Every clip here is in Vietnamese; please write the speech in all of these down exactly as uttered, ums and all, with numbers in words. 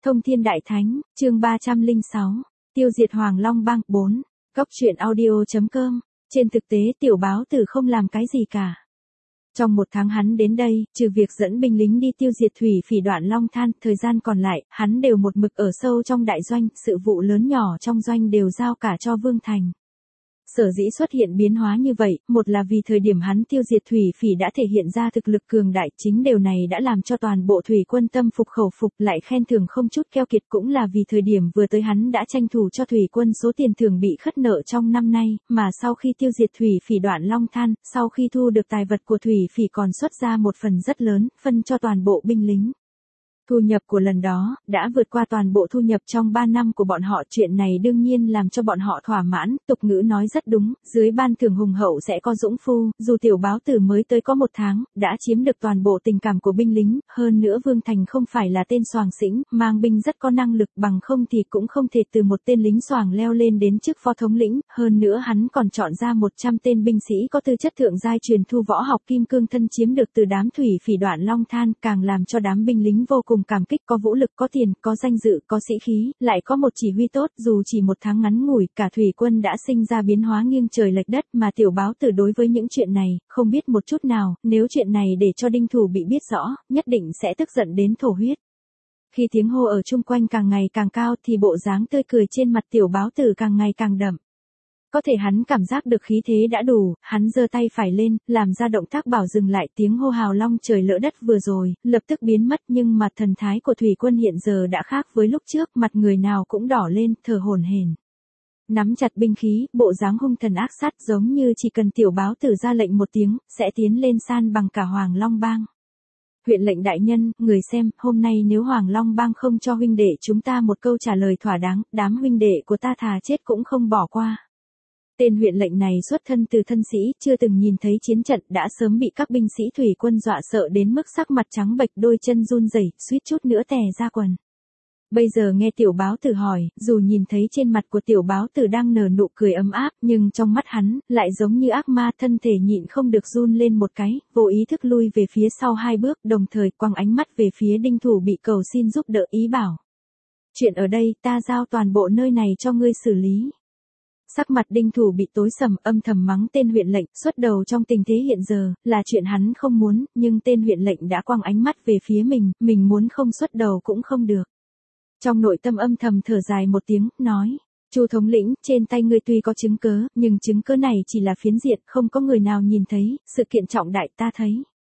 Thông Thiên Đại Thánh, chương ba trăm lẻ sáu, tiêu diệt Hoàng Long Bang. bốn. Cốc truyện audio chấm com. Trên thực tế tiểu báo tử không làm cái gì cả. Trong một tháng hắn đến đây, trừ việc dẫn binh lính đi tiêu diệt thủy phỉ Đoạn Long Than, thời gian còn lại, hắn đều một mực ở sâu trong đại doanh, sự vụ lớn nhỏ trong doanh đều giao cả cho Vương Thành. Sở dĩ xuất hiện biến hóa như vậy, một là vì thời điểm hắn tiêu diệt thủy phỉ đã thể hiện ra thực lực cường đại, chính điều này đã làm cho toàn bộ thủy quân tâm phục khẩu phục, lại khen thưởng không chút keo kiệt, cũng là vì thời điểm vừa tới hắn đã tranh thủ cho thủy quân số tiền thưởng bị khất nợ trong năm nay, mà sau khi tiêu diệt thủy phỉ Đoạn Long Than, sau khi thu được tài vật của thủy phỉ còn xuất ra một phần rất lớn, phân cho toàn bộ binh lính. Thu nhập của lần đó, đã vượt qua toàn bộ thu nhập trong ba năm của bọn họ, chuyện này đương nhiên làm cho bọn họ thỏa mãn, tục ngữ nói rất đúng, dưới ban thưởng hùng hậu sẽ có dũng phu, dù tiểu báo tử mới tới có một tháng, đã chiếm được toàn bộ tình cảm của binh lính, hơn nữa Vương Thành không phải là tên soàng xĩnh, mang binh rất có năng lực, bằng không thì cũng không thể từ một tên lính soàng leo lên đến chức phó thống lĩnh, hơn nữa hắn còn chọn ra một trăm tên binh sĩ có tư chất thượng giai truyền thu võ học kim cương thân chiếm được từ đám thủy phỉ Đoạn Long Than, càng làm cho đám binh lính vô cùng cùng cảm kích, có vũ lực, có tiền, có danh dự, có sĩ khí, lại có một chỉ huy tốt, dù chỉ một tháng ngắn ngủi, cả thủy quân đã sinh ra biến hóa nghiêng trời lệch đất, mà tiểu báo tử đối với những chuyện này, không biết một chút nào, nếu chuyện này để cho Đinh Thủ bị biết rõ, nhất định sẽ tức giận đến thổ huyết. Khi tiếng hô ở chung quanh càng ngày càng cao thì bộ dáng tươi cười trên mặt tiểu báo tử càng ngày càng đậm. Có thể hắn cảm giác được khí thế đã đủ, hắn giơ tay phải lên, làm ra động tác bảo dừng lại, tiếng hô hào long trời lỡ đất vừa rồi, lập tức biến mất, nhưng mặt thần thái của thủy quân hiện giờ đã khác với lúc trước, mặt người nào cũng đỏ lên, thở hổn hển. Nắm chặt binh khí, bộ dáng hung thần ác sát, giống như chỉ cần tiểu báo tử ra lệnh một tiếng, sẽ tiến lên san bằng cả Hoàng Long Bang. Huyện lệnh đại nhân, người xem, hôm nay nếu Hoàng Long Bang không cho huynh đệ chúng ta một câu trả lời thỏa đáng, đám huynh đệ của ta thà chết cũng không bỏ qua. Tên huyện lệnh này xuất thân từ thân sĩ, chưa từng nhìn thấy chiến trận, đã sớm bị các binh sĩ thủy quân dọa sợ đến mức sắc mặt trắng bệch, đôi chân run rẩy, suýt chút nữa tè ra quần. Bây giờ nghe tiểu báo tử hỏi, dù nhìn thấy trên mặt của tiểu báo tử đang nở nụ cười ấm áp, nhưng trong mắt hắn, lại giống như ác ma, thân thể nhịn không được run lên một cái, vô ý thức lui về phía sau hai bước, đồng thời quăng ánh mắt về phía Đinh Thủ bị cầu xin giúp đỡ, ý bảo. Chuyện ở đây, ta giao toàn bộ nơi này cho ngươi xử lý. Sắc mặt Đinh Thủ bị tối sầm, âm thầm mắng tên huyện lệnh, xuất đầu trong tình thế hiện giờ, là chuyện hắn không muốn, nhưng tên huyện lệnh đã quăng ánh mắt về phía mình, mình muốn không xuất đầu cũng không được. Trong nội tâm âm thầm thở dài một tiếng, nói, Chu thống lĩnh, trên tay ngươi tuy có chứng cớ, nhưng chứng cớ này chỉ là phiến diện, không có người nào nhìn thấy, sự kiện trọng đại ta thấy.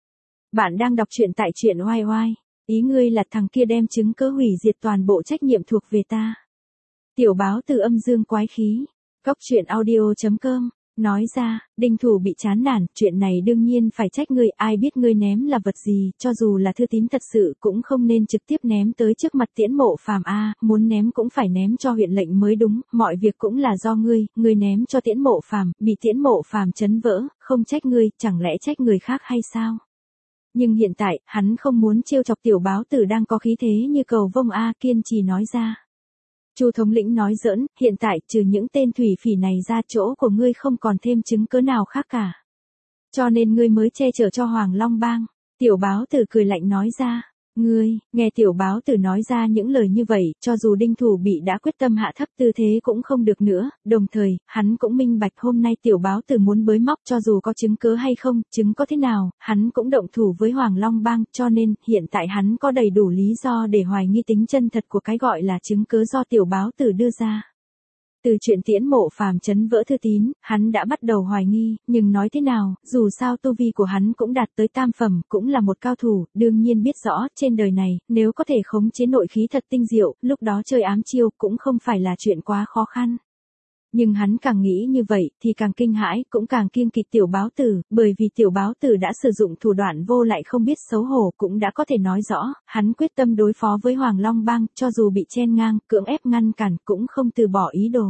Bạn đang đọc truyện tại truyện oai oai, ý ngươi là thằng kia đem chứng cớ hủy diệt toàn bộ trách nhiệm thuộc về ta. Tiểu báo từ âm dương quái khí. Cốc truyện audio chấm com, nói ra, Đinh Thủ bị chán nản, chuyện này đương nhiên phải trách ngươi, ai biết ngươi ném là vật gì, cho dù là thư tín thật sự cũng không nên trực tiếp ném tới trước mặt Tiễn Mộ Phàm a, muốn ném cũng phải ném cho huyện lệnh mới đúng, mọi việc cũng là do ngươi, ngươi ném cho Tiễn Mộ Phàm, bị Tiễn Mộ Phàm chấn vỡ, không trách ngươi, chẳng lẽ trách người khác hay sao? Nhưng hiện tại, hắn không muốn trêu chọc tiểu báo tử đang có khí thế như cầu vông a, kiên trì nói ra. Chu thống lĩnh nói giỡn, hiện tại trừ những tên thủy phỉ này ra, chỗ của ngươi không còn thêm chứng cớ nào khác cả. Cho nên ngươi mới che chở cho Hoàng Long Bang. Tiểu báo tử cười lạnh nói ra. Ngươi, nghe tiểu báo tử nói ra những lời như vậy, cho dù Đinh Thủ bị đã quyết tâm hạ thấp tư thế cũng không được nữa, đồng thời, hắn cũng minh bạch hôm nay tiểu báo tử muốn bới móc, cho dù có chứng cớ hay không, chứng có thế nào, hắn cũng động thủ với Hoàng Long Bang, cho nên, hiện tại hắn có đầy đủ lý do để hoài nghi tính chân thật của cái gọi là chứng cớ do tiểu báo tử đưa ra. Từ chuyện Tiễn Mộ Phàm chấn vỡ thư tín, hắn đã bắt đầu hoài nghi, nhưng nói thế nào, dù sao tu vi của hắn cũng đạt tới tam phẩm, cũng là một cao thủ, đương nhiên biết rõ, trên đời này, nếu có thể khống chế nội khí thật tinh diệu, lúc đó chơi ám chiêu, cũng không phải là chuyện quá khó khăn. Nhưng hắn càng nghĩ như vậy, thì càng kinh hãi, cũng càng kiêng kỵ tiểu báo tử, bởi vì tiểu báo tử đã sử dụng thủ đoạn vô lại không biết xấu hổ, cũng đã có thể nói rõ, hắn quyết tâm đối phó với Hoàng Long Bang, cho dù bị chen ngang, cưỡng ép ngăn cản, cũng không từ bỏ ý đồ.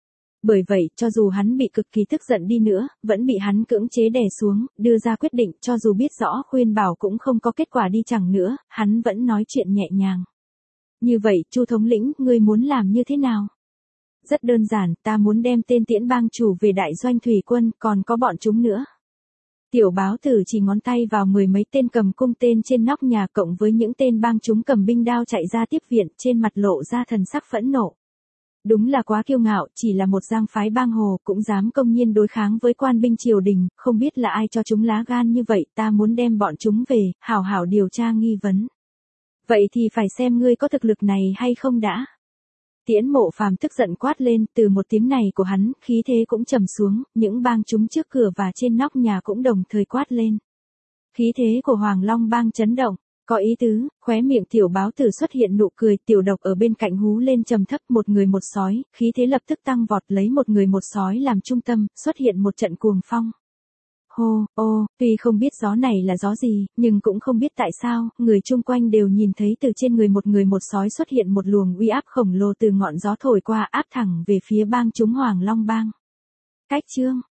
Bởi vậy, cho dù hắn bị cực kỳ tức giận đi nữa, vẫn bị hắn cưỡng chế đè xuống, đưa ra quyết định, cho dù biết rõ khuyên bảo cũng không có kết quả đi chẳng nữa, hắn vẫn nói chuyện nhẹ nhàng. Như vậy, Chu thống lĩnh, ngươi muốn làm như thế nào? Rất đơn giản, ta muốn đem tên Tiễn Bang chủ về đại doanh thủy quân, còn có bọn chúng nữa. Tiểu báo tử chỉ ngón tay vào mười mấy tên cầm cung tên trên nóc nhà cộng với những tên bang chúng cầm binh đao chạy ra tiếp viện, trên mặt lộ ra thần sắc phẫn nộ. Đúng là quá kiêu ngạo, chỉ là một giang phái bang hồ cũng dám công nhiên đối kháng với quan binh triều đình, không biết là ai cho chúng lá gan như vậy, ta muốn đem bọn chúng về, hảo hảo điều tra nghi vấn. Vậy thì phải xem ngươi có thực lực này hay không đã. Tiễn Mộ Phàm tức giận quát lên, từ một tiếng này của hắn, khí thế cũng trầm xuống, những bang chúng trước cửa và trên nóc nhà cũng đồng thời quát lên. Khí thế của Hoàng Long bang chấn động, có ý tứ, khóe miệng tiểu báo tử xuất hiện nụ cười, tiểu độc ở bên cạnh hú lên trầm thấp, một người một sói, khí thế lập tức tăng vọt, lấy một người một sói làm trung tâm, xuất hiện một trận cuồng phong. Hô, ô, tuy không biết gió này là gió gì, nhưng cũng không biết tại sao, người chung quanh đều nhìn thấy từ trên người một người một sói xuất hiện một luồng uy áp khổng lồ từ ngọn gió thổi qua áp thẳng về phía bang chúng Hoàng Long bang. Cách chương